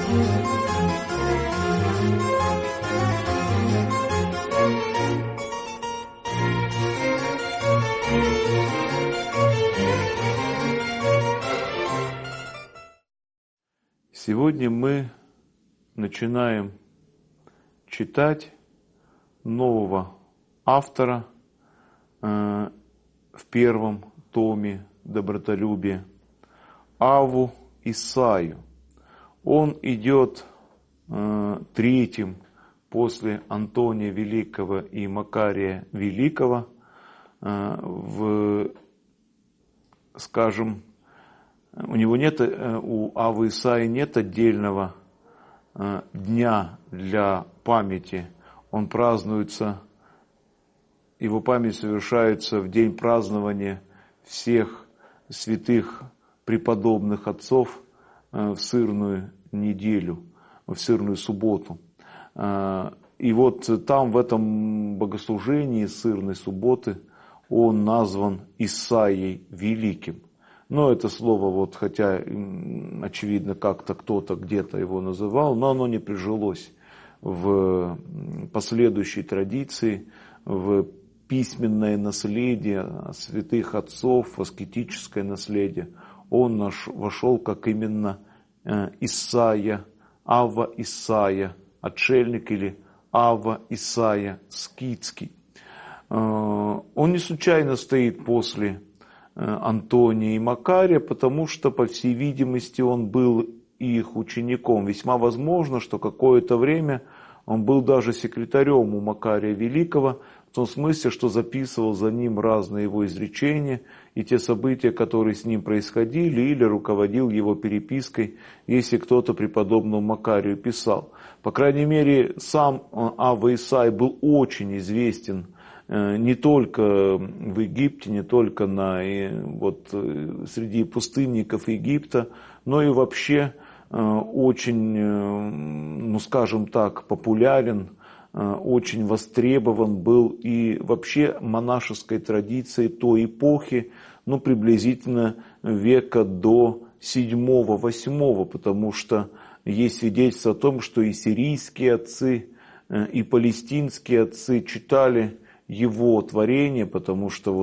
Сегодня мы начинаем читать нового автора в первом томе «Добротолюбие» Авву Исаию. Он идет третьим после Антония Великого и Макария Великого у него нет, у Аввы Исаии нет отдельного дня для памяти. Он празднуется, его память совершается в день празднования всех святых преподобных отцов в сырную неделю, в сырную субботу. И вот там, в этом богослужении сырной субботы, он назван Исаией Великим. Но это слово, хотя очевидно, как-то кто-то где-то его называл, но оно не прижилось в последующей традиции, в письменное наследие святых отцов, в аскетическое наследие. Он вошел как именно Исаия, Авва Исаия, отшельник или Авва Исаия Скитский. Он не случайно стоит после Антония и Макария, потому что, по всей видимости, он был их учеником. Весьма возможно, что какое-то время он был даже секретарем у Макария Великого, в том смысле, что записывал за ним разные его изречения и те события, которые с ним происходили, или руководил его перепиской, если кто-то преподобному Макарию писал. По крайней мере, сам Авва Исаий был очень известен не только в Египте, не только среди пустынников Египта, но и вообще очень, популярен, очень востребован был и вообще монашеской традицией той эпохи, приблизительно века до 7-8, потому что есть свидетельство о том, что и сирийские отцы, и палестинские отцы читали его творение, потому что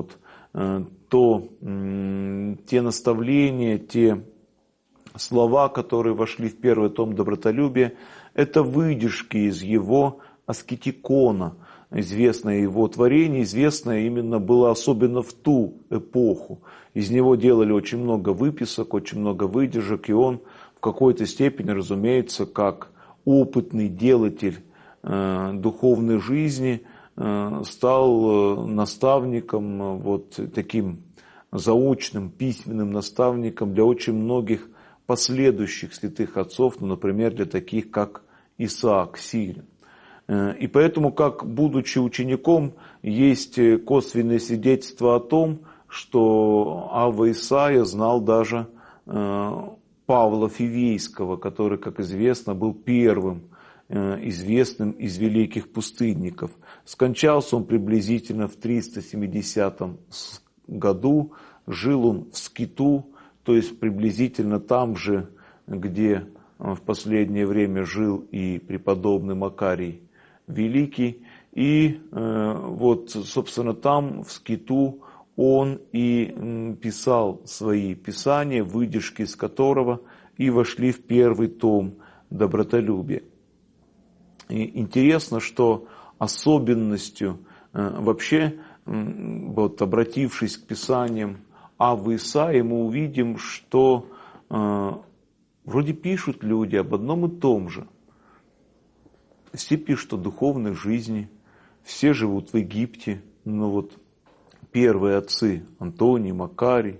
те наставления, те слова, которые вошли в первый том «Добротолюбия», это выдержки из его аскетикона. Известное его творение, известное именно было особенно в ту эпоху. Из него делали очень много выписок, очень много выдержек, и он в какой-то степени, разумеется, как опытный делатель духовной жизни, стал наставником, таким заочным, письменным наставником для очень многих последующих святых отцов, например, для таких, как Исаак Сирин. И поэтому, как будучи учеником, есть косвенное свидетельство о том, что Авва Исаия знал даже Павла Фивейского, который, как известно, был первым известным из великих пустынников. Скончался он приблизительно в 370 году, жил он в Скиту, то есть приблизительно там же, где в последнее время жил и преподобный Макарий Великий. И собственно, там, в Скиту, он и писал свои писания, выдержки из которого и вошли в первый том «Добротолюбия». И интересно, что особенностью вообще, обратившись к писаниям Аввы Исаии, мы увидим, что вроде пишут люди об одном и том же. Все пишут о духовной жизни, все живут в Египте, но первые отцы, Антоний, Макарий,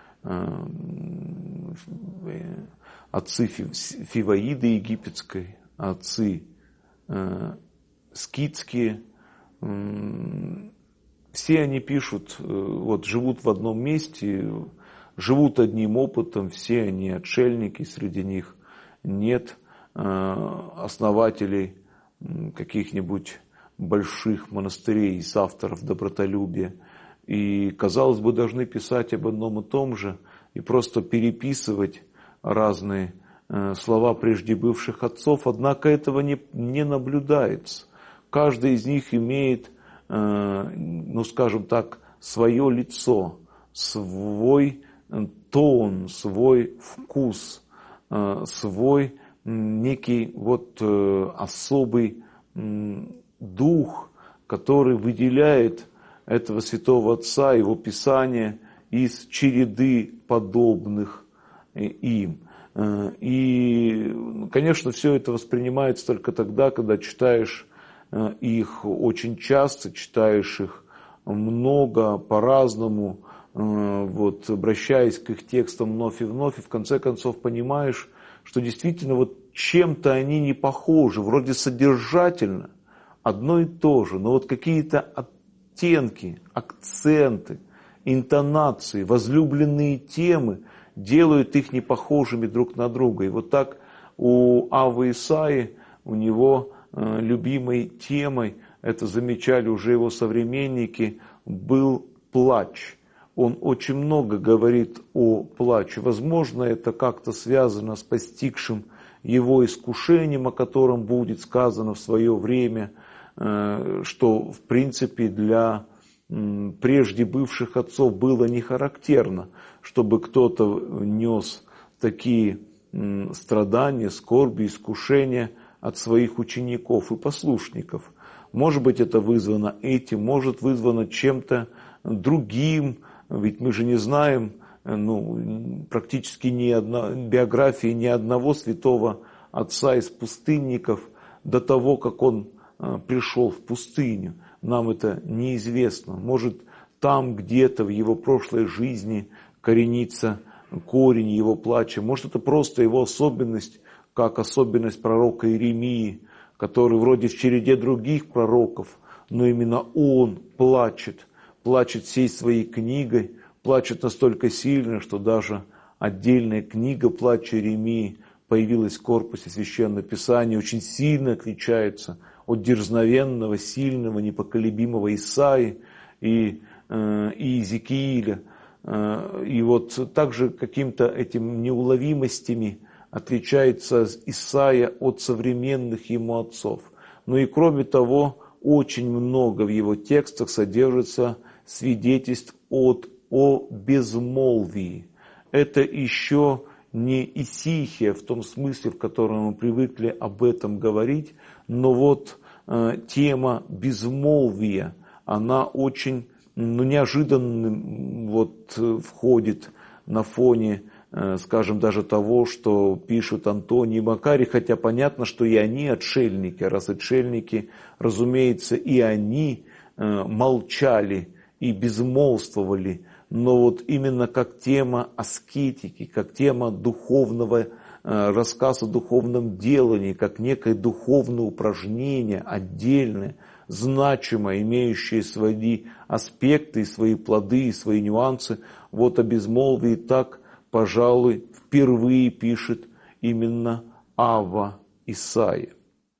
отцы Фиваиды египетской, отцы скитские, все они пишут, живут в одном месте, живут одним опытом, все они отшельники, среди них нет основателей каких-нибудь больших монастырей, авторов добротолюбия. И, казалось бы, должны писать об одном и том же и просто переписывать разные слова прежде бывших отцов, однако этого не наблюдается. Каждый из них имеет, скажем так, свое лицо, свой тон, свой вкус, свой некий особый дух, который выделяет этого святого отца, его писания из череды подобных им. И, конечно, все это воспринимается только тогда, когда читаешь их очень часто, читаешь их много, по-разному, обращаясь к их текстам вновь и вновь, и в конце концов понимаешь, что действительно чем-то они не похожи, вроде содержательно одно и то же, но какие-то оттенки, акценты, интонации, возлюбленные темы делают их не похожими друг на друга. И так у Аввы Исаии, у него любимой темой, это замечали уже его современники, был плач. Он очень много говорит о плаче. Возможно, это как-то связано с постигшим его искушением, о котором будет сказано в свое время, что в принципе для прежде бывших отцов было не характерно, чтобы кто-то нес такие страдания, скорби, искушения от своих учеников и послушников. Может быть, это вызвано этим, может вызвано чем-то другим, ведь мы же не знаем практически биографии ни одного святого отца из пустынников до того, как он пришел в пустыню. Нам это неизвестно. Может, там где-то в его прошлой жизни коренится корень его плача. Может, это просто его особенность, как особенность пророка Иеремии, который вроде в череде других пророков, но именно он плачет всей своей книгой, плачет настолько сильно, что даже отдельная книга плача Иеремии появилась в корпусе Священного Писания, очень сильно отличается от дерзновенного, сильного, непоколебимого Исаии и Иезекииля. И также каким-то этим неуловимостями отличается Исаия от современных ему отцов. И кроме того, очень много в его текстах содержится свидетельств о безмолвии. Это еще не исихия в том смысле, в котором мы привыкли об этом говорить, но тема безмолвия, она очень неожиданно входит на фоне, скажем, даже того, что пишут Антоний и Макарий, хотя понятно, что и они отшельники, раз отшельники, разумеется, и они молчали и безмолвствовали, но именно как тема аскетики, как тема духовного рассказа о духовном делании, как некое духовное упражнение, отдельное, значимое, имеющее свои аспекты, свои плоды, свои нюансы. О безмолвии так, пожалуй, впервые пишет именно Авва Исаия.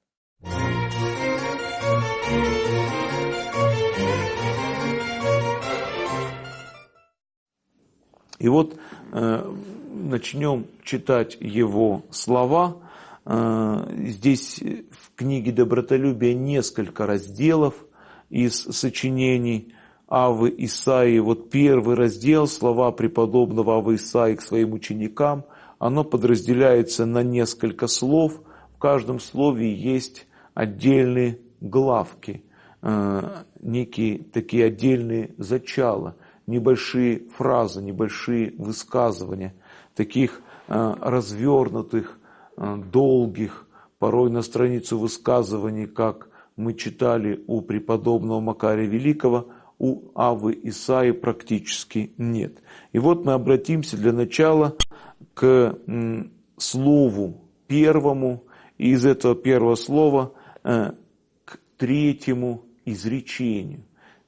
И начнем читать его слова. Здесь в книге «Добротолюбие» несколько разделов из сочинений Аввы Исаии. Первый раздел, слова преподобного Аввы Исаии к своим ученикам, оно подразделяется на несколько слов. В каждом слове есть отдельные главки, некие такие отдельные зачала, небольшие фразы, небольшие высказывания, таких развернутых, долгих, порой на страницу высказываний, как мы читали у преподобного Макария Великого, у Аввы Исаии практически нет. И мы обратимся для начала к слову первому, и из этого первого слова к третьему изречению.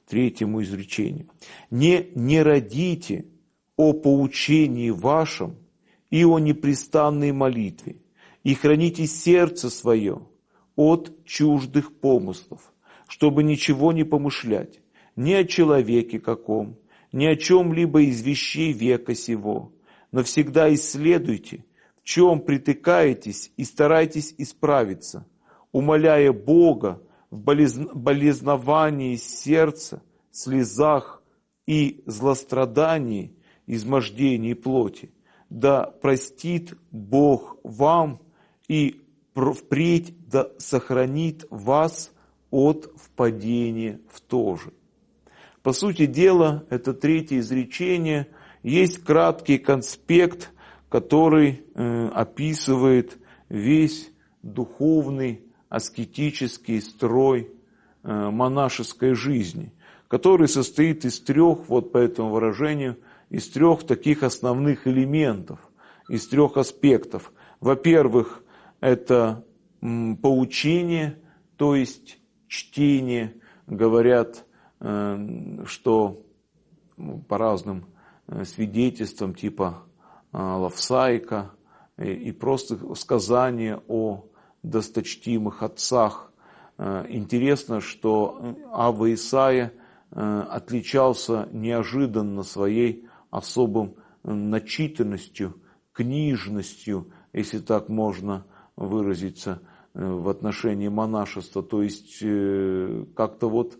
Не родите о поучении вашем и о непрестанной молитве, и храните сердце свое от чуждых помыслов, чтобы ничего не помышлять, ни о человеке каком, ни о чем-либо из вещей века сего, но всегда исследуйте в чем притыкаетесь, и старайтесь исправиться, умоляя Бога в болезновании сердца, слезах и злострадании, измождении плоти. Да простит Бог вам и впредь да сохранит вас от впадения в то же. По сути дела, это третье изречение, есть краткий конспект, который описывает весь духовный, аскетический строй монашеской жизни, который состоит из трех, вот по этому выражению, из трех таких основных элементов, из трех аспектов. Во-первых, это поучение, то есть чтение. Говорят, что по разным свидетельствам типа Лавсайка и просто сказания о досточтимых отцах. Интересно, что Авва Исаия отличался неожиданно своей особым начитанностью, книжностью, если так можно выразиться, в отношении монашества. То есть как-то вот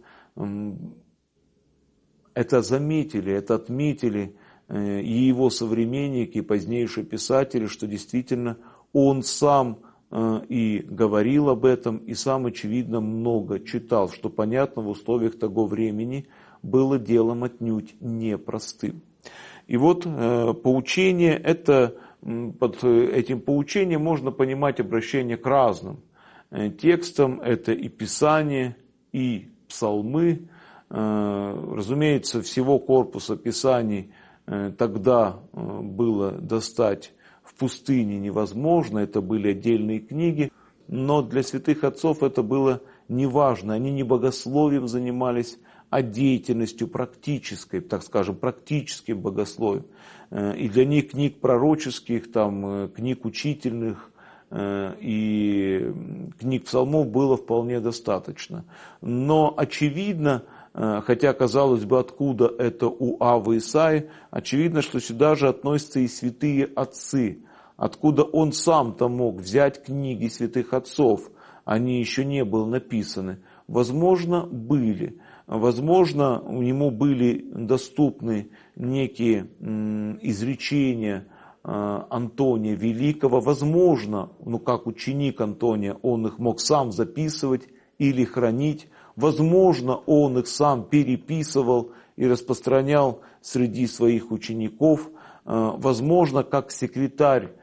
это заметили, это отметили и его современники, и позднейшие писатели, что действительно он сам и говорил об этом, и сам, очевидно, много читал, что, понятно, в условиях того времени было делом отнюдь непростым. И вот поучение, это, под этим поучением можно понимать обращение к разным текстам, это и Писание, и псалмы. Разумеется, всего корпуса Писаний тогда было достать в пустыне невозможно, это были отдельные книги, но для святых отцов это было неважно, они не богословием занимались, а деятельностью практической, так скажем, практическим богословием. И для них книг пророческих, там, книг учительных и книг псалмов было вполне достаточно. Но очевидно, хотя, казалось бы, откуда это у Аввы Исаии, очевидно, что сюда же относятся и святые отцы. Откуда он сам-то мог взять книги святых отцов? Они еще не были написаны. Возможно, были. Возможно, у него были доступны некие изречения Антония Великого. Возможно, как ученик Антония, он их мог сам записывать или хранить. Возможно, он их сам переписывал и распространял среди своих учеников. Возможно, как секретарь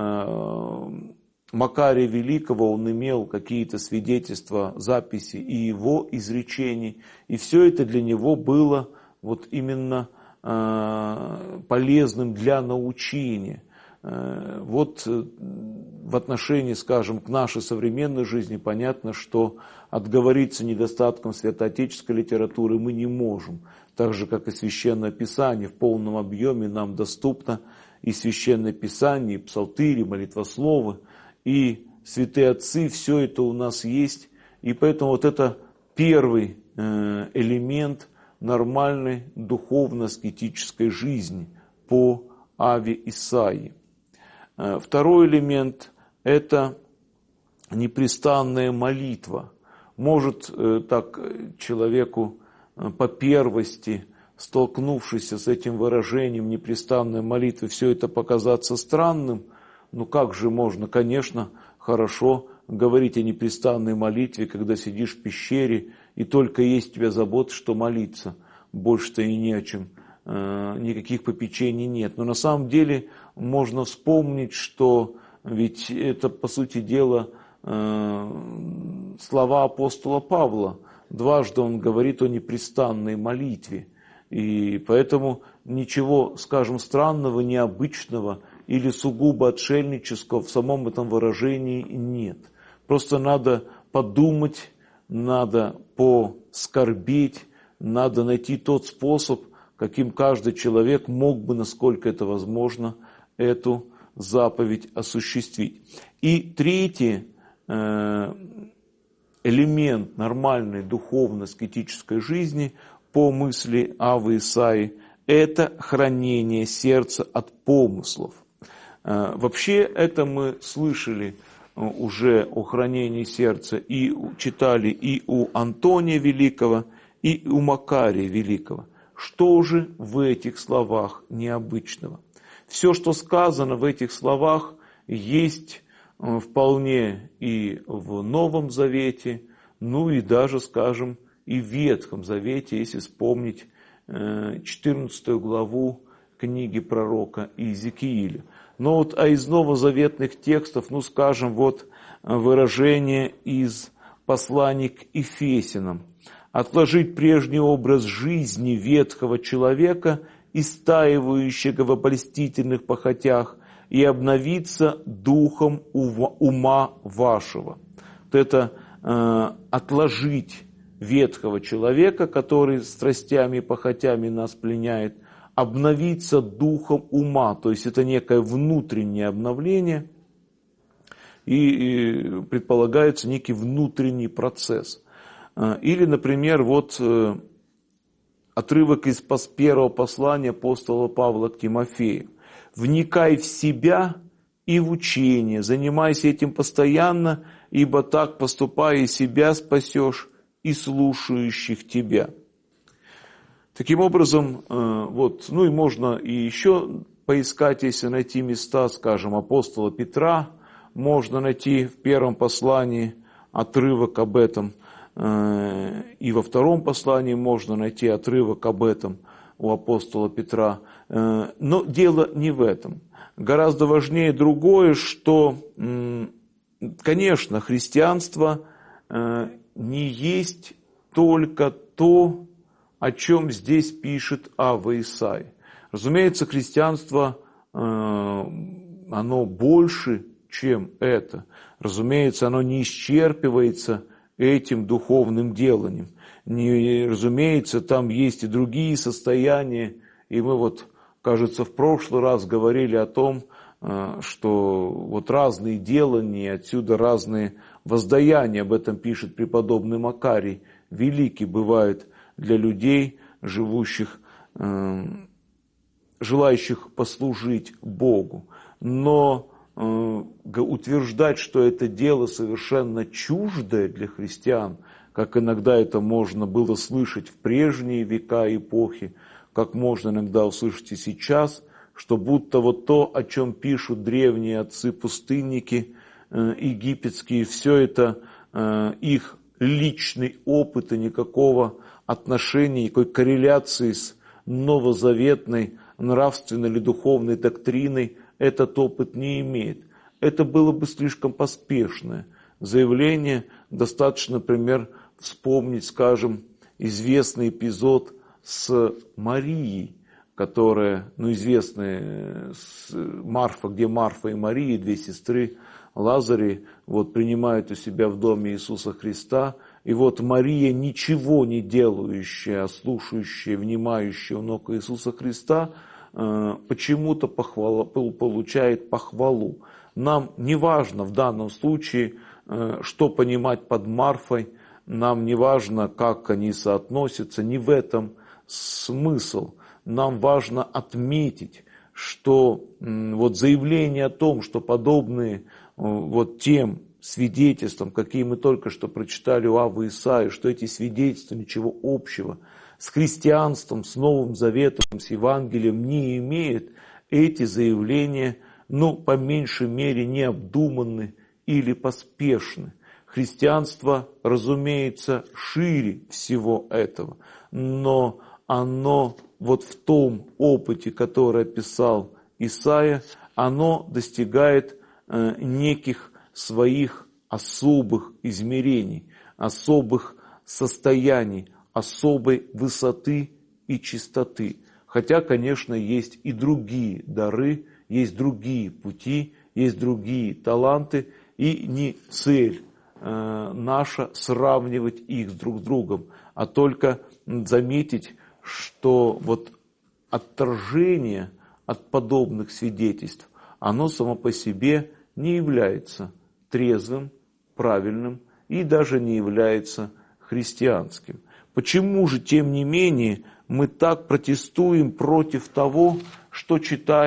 Макария Великого, он имел какие-то свидетельства, записи и его изречений. И все это для него было вот именно полезным для научения. Вот в отношении, скажем, к нашей современной жизни понятно, что отговориться недостатком святоотеческой литературы мы не можем. Так же, как и Священное Писание в полном объеме нам доступно и Священное Писание, и Псалтырь, и молитвословы, и святые отцы, все это у нас есть. И поэтому вот это первый элемент нормальной духовно-аскетической жизни по Авве Исаии. Второй элемент – это непрестанная молитва. Может так человеку по первости, столкнувшись с этим выражением непрестанной молитвы, все это показаться странным. Ну как же можно, конечно, хорошо говорить о непрестанной молитве, когда сидишь в пещере, и только есть у тебя забота, что молиться. Больше-то и не о чем, никаких попечений нет. Но на самом деле можно вспомнить, что ведь это, по сути дела, слова апостола Павла. Дважды он говорит о непрестанной молитве. И поэтому ничего, скажем, странного, необычного или сугубо отшельнического в самом этом выражении нет. Просто надо подумать, надо поскорбеть, надо найти тот способ, каким каждый человек мог бы, насколько это возможно, эту заповедь осуществить. И третий элемент нормальной духовно-аскетической жизни по мысли Аввы Исаии – это хранение сердца от помыслов. Вообще это мы слышали уже о хранении сердца и читали и у Антония Великого, и у Макария Великого. Что же в этих словах необычного? Все, что сказано в этих словах, есть вполне и в Новом Завете, ну и даже, скажем, и в Ветхом Завете, если вспомнить 14 главу книги пророка Иезекииля. Но вот из новозаветных текстов, скажем, вот выражение из послания к Ефесянам. «Отложить прежний образ жизни ветхого человека, истаивающего в обольстительных похотях, и обновиться духом ума вашего». Вот это отложить ветхого человека, который страстями и похотями нас пленяет, обновиться духом ума, то есть это некое внутреннее обновление, и предполагается некий внутренний процесс. Или, например, вот отрывок из первого послания апостола Павла к Тимофею. «Вникай в себя и в учение, занимайся этим постоянно, ибо так, поступая, и себя спасешь, и слушающих тебя». Таким образом, и можно и еще поискать, если найти места, скажем, апостола Петра, можно найти в первом послании отрывок об этом, и во втором послании можно найти отрывок об этом у апостола Петра. Но дело не в этом. Гораздо важнее другое, что, конечно, христианство не есть только то, о чем здесь пишет Авва Исаия. Разумеется, христианство, оно больше, чем это. Разумеется, оно не исчерпывается этим духовным деланием. Разумеется, там есть и другие состояния. И мы кажется, в прошлый раз говорили о том, что разные делания, отсюда разные воздаяния, об этом пишет преподобный Макарий, велики бывают для людей, живущих, желающих послужить Богу. Но утверждать, что это дело совершенно чуждое для христиан, как иногда это можно было слышать в прежние века и эпохи, как можно иногда услышать и сейчас, что будто то, о чем пишут древние отцы-пустынники египетские, все это их личный опыт и никакого отношения, никакой корреляции с новозаветной нравственной или духовной доктриной этот опыт не имеет. Это было бы слишком поспешное заявление. Достаточно, например, вспомнить, скажем, известный эпизод с Марией, которая, известная Марфа, где Марфа и Мария, две сестры Лазаря, принимают у себя в доме Иисуса Христа. И Мария, ничего не делающая, а слушающая, внимающая у ног Иисуса Христа, почему-то получает похвалу. Нам не важно в данном случае, что понимать под Марфой, нам не важно, как они соотносятся, не в этом смысл. Нам важно отметить, что заявление о том, что подобные тем свидетельствам, какие мы только что прочитали у Аввы Исаии, что эти свидетельства ничего общего с христианством, с Новым Заветом, с Евангелием не имеют, эти заявления, по меньшей мере, необдуманны или поспешны. Христианство, разумеется, шире всего этого, но оно в том опыте, который описал Исаия, оно достигает неких своих особых измерений, особых состояний, особой высоты и чистоты. Хотя, конечно, есть и другие дары, есть другие пути, есть другие таланты, и не цель наша сравнивать их друг с другом, а только заметить, что отторжение от подобных свидетельств, оно само по себе не является трезвым, правильным и даже не является христианским. Почему же, тем не менее, мы так протестуем против того, что читаем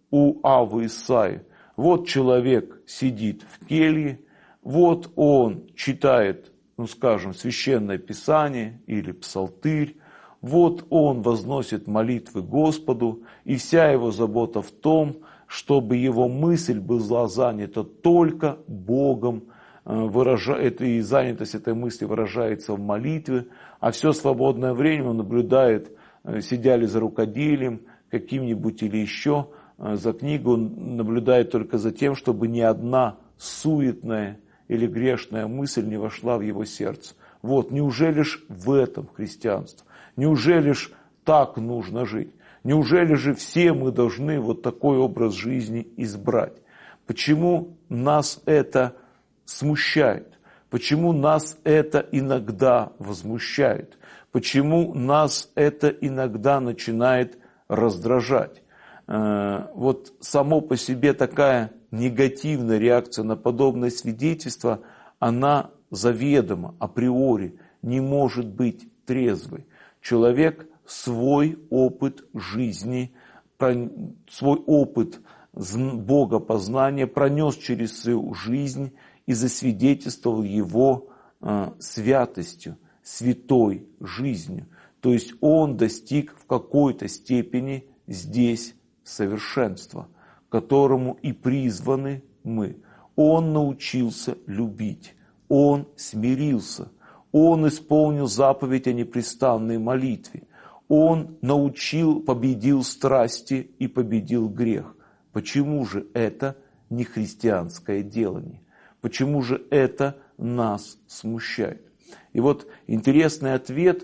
у Авы Исаии. Вот человек сидит в келье, вот он читает, скажем, Священное Писание или Псалтырь, вот он возносит молитвы Господу, и вся его забота в том, чтобы его мысль была занята только Богом, и занятость этой мысли выражается в молитве, а все свободное время он наблюдает, сидя ли за рукоделием каким-нибудь или еще, за книгу, он наблюдает только за тем, чтобы ни одна суетная или грешная мысль не вошла в его сердце. Вот, неужели ж в этом христианство? Неужели ж так нужно жить? Неужели же все мы должны вот такой образ жизни избрать? Почему нас это смущает? Почему нас это иногда возмущает? Почему нас это иногда начинает раздражать? Вот само по себе такая негативная реакция на подобное свидетельство, она заведомо, априори не может быть трезвой. Человек свой опыт жизни, свой опыт богопознания пронес через свою жизнь и засвидетельствовал его святостью, святой жизнью. То есть он достиг в какой-то степени здесь совершенства, к которому и призваны мы. Он научился любить, он смирился, он исполнил заповедь о непрестанной молитве, он победил страсти и победил грех. Почему же это не христианское делание? Почему же это нас смущает? И вот интересный ответ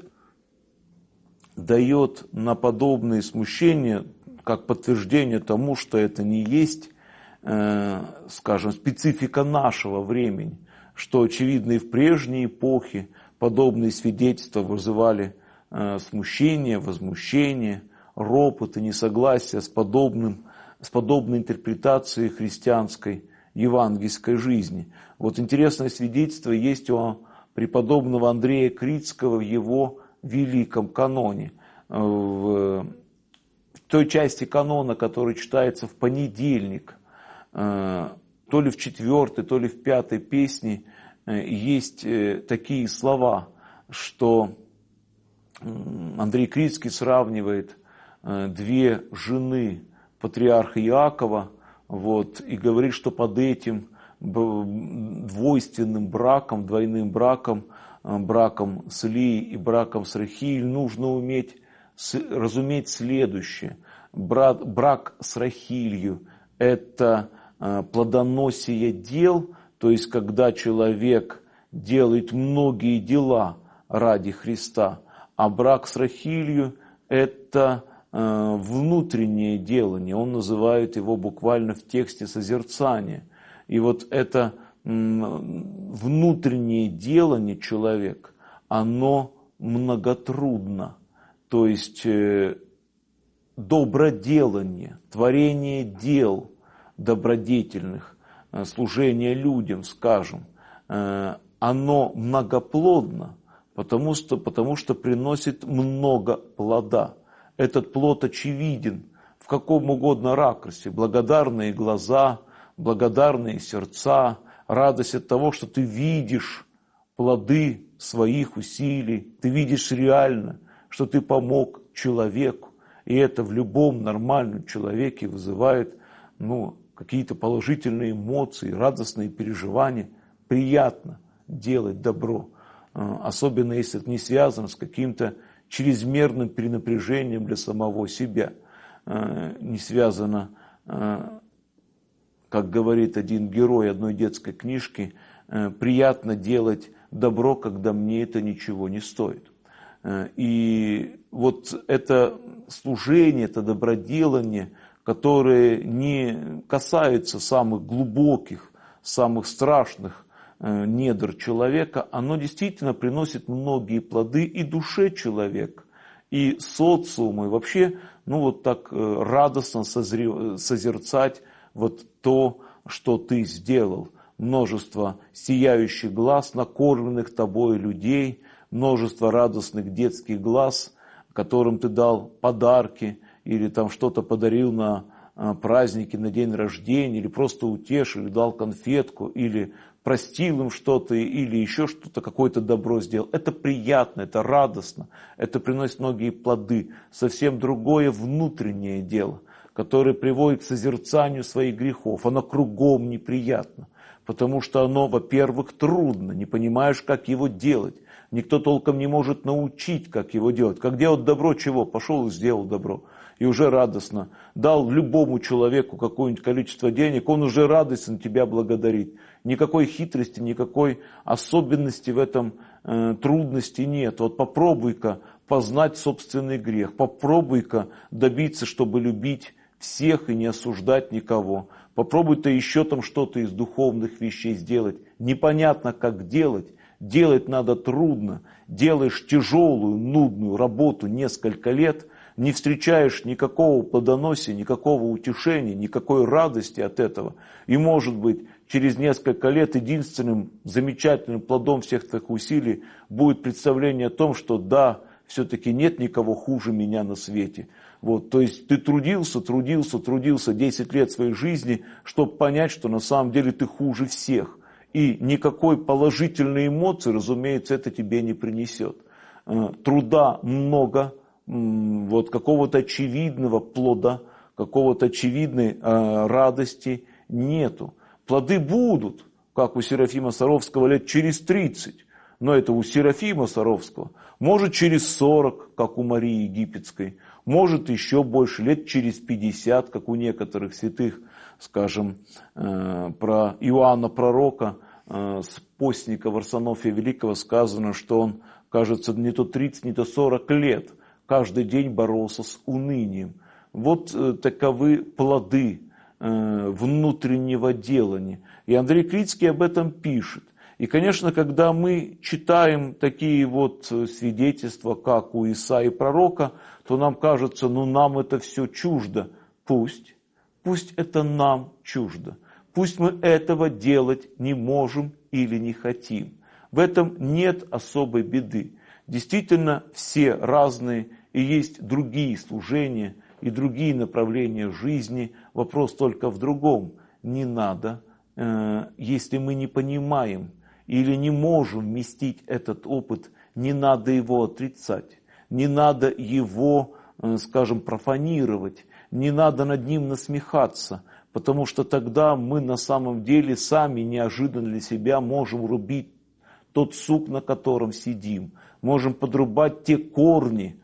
дает на подобные смущения, как подтверждение тому, что это не есть, скажем, специфика нашего времени, что, очевидно, и в прежней эпохе подобные свидетельства вызывали смущение, возмущение, ропот и несогласие с подобной интерпретацией христианской евангельской жизни. Вот интересное свидетельство есть у преподобного Андрея Критского в его великом каноне. В той части канона, которая читается в понедельник, то ли в 4-й, то ли в 5-й песне, есть такие слова, что Андрей Критский сравнивает две жены патриарха Иакова, и говорит, что под этим двойственным браком, двойным браком, браком с Лией и браком с Рахиль, нужно уметь разуметь следующее. Брак с Рахилью – это плодоносие дел, то есть когда человек делает многие дела ради Христа, а брак с Рахилью – это внутреннее делание, он называет его буквально в тексте созерцание. И вот это внутреннее делание человека, оно многотрудно. То есть доброделание, творение дел добродетельных, служение людям, скажем, оно многоплодно, потому что приносит много плода. Этот плод очевиден в каком угодно ракурсе. Благодарные глаза, благодарные сердца, радость от того, что ты видишь плоды своих усилий, ты видишь реально, что ты помог человеку. И это в любом нормальном человеке вызывает какие-то положительные эмоции, радостные переживания. Приятно делать добро, особенно если это не связано с каким-то чрезмерным перенапряжением для самого себя. Не связано, как говорит один герой одной детской книжки, приятно делать добро, когда мне это ничего не стоит. И вот это служение, это доброделание, которое не касается самых глубоких, самых страшных недр человека, оно действительно приносит многие плоды и душе человека, и социуму, и вообще, так радостно созерцать то, что ты сделал. Множество сияющих глаз, накормленных тобой людей, множество радостных детских глаз, которым ты дал подарки или там что-то подарил на праздники на день рождения, или просто утешил, или дал конфетку, или простил им что-то, или еще что-то, какое-то добро сделал. Это приятно, это радостно, это приносит многие плоды. Совсем другое внутреннее дело, которое приводит к созерцанию своих грехов. Оно кругом неприятно, потому что оно, во-первых, трудно, не понимаешь, как его делать. Никто толком не может научить, как его делать. Как делать добро, чего? Пошел и сделал добро. И уже радостно. Дал любому человеку какое-нибудь количество денег, он уже радостно тебя благодарит. Никакой хитрости, никакой особенности в этом трудности нет. Вот попробуй-ка познать собственный грех. Попробуй-ка добиться, чтобы любить всех и не осуждать никого. Попробуй-то еще там что-то из духовных вещей сделать. Непонятно, как делать. Делать надо трудно. Делаешь тяжелую, нудную работу несколько лет, не встречаешь никакого плодоносия, никакого утешения, никакой радости от этого. И может быть, через несколько лет единственным замечательным плодом всех твоих усилий будет представление о том, что да, все-таки нет никого хуже меня на свете. Вот, то есть ты трудился 10 лет своей жизни, чтобы понять, что на самом деле ты хуже всех. И никакой положительной эмоции, разумеется, это тебе не принесет. Труда много, вот какого-то очевидного плода, какого-то очевидной радости нету. Плоды будут, как у Серафима Саровского, лет через 30. Но это у Серафима Саровского. Может через 40, как у Марии Египетской. Может еще больше, лет через 50, как у некоторых святых. Скажем, про Иоанна Пророка, с постника Варсонофия Великого сказано, что он, кажется, не то 30, не то 40 лет каждый день боролся с унынием. Вот таковы плоды внутреннего делания. И Андрей Крицкий об этом пишет. И, конечно, когда мы читаем такие вот свидетельства, как у Исаии пророка, то нам кажется, нам это все чуждо. Пусть это нам чуждо. Пусть мы этого делать не можем или не хотим. В этом нет особой беды. Действительно, все разные, и есть другие служения, и другие направления жизни. Вопрос только в другом. Не надо, если мы не понимаем или не можем вместить этот опыт, не надо его отрицать. Не надо его, скажем, профанировать. Не надо над ним насмехаться. Потому что тогда мы на самом деле сами неожиданно для себя можем рубить тот сук, на котором сидим. Можем подрубать те корни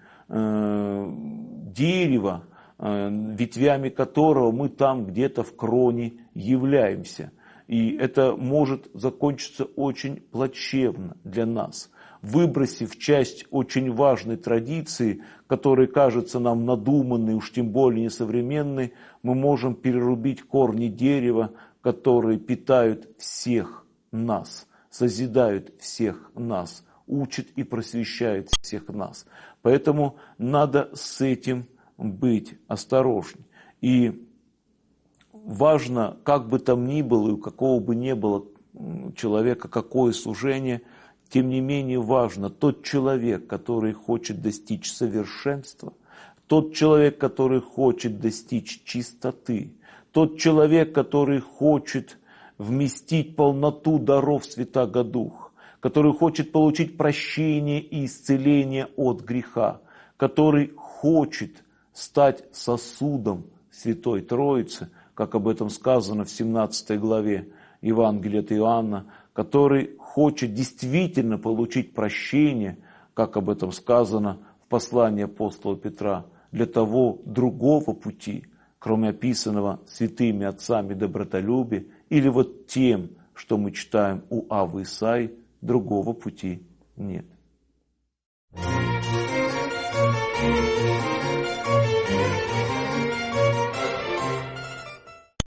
дерева, ветвями которого мы там где-то в кроне являемся. И это может закончиться очень плачевно для нас. Выбросив часть очень важной традиции, которая кажется нам надуманной, уж тем более несовременной, мы можем перерубить корни дерева, которые питают всех нас, созидают всех нас, учат и просвещают всех нас. Поэтому надо с этим быть осторожней. И важно, как бы там ни было, и у какого бы ни было человека, какое служение, тем не менее важно, тот человек, который хочет достичь совершенства, тот человек, который хочет достичь чистоты, тот человек, который хочет вместить полноту даров Святаго Духа, который хочет получить прощение и исцеление от греха, который хочет стать сосудом Святой Троицы, как об этом сказано в 17 главе Евангелия от Иоанна, который хочет действительно получить прощение, как об этом сказано в послании апостола Петра, для того другого пути, кроме описанного святыми отцами добротолюбия, или вот тем, что мы читаем у Аввы Исаии, другого пути нет.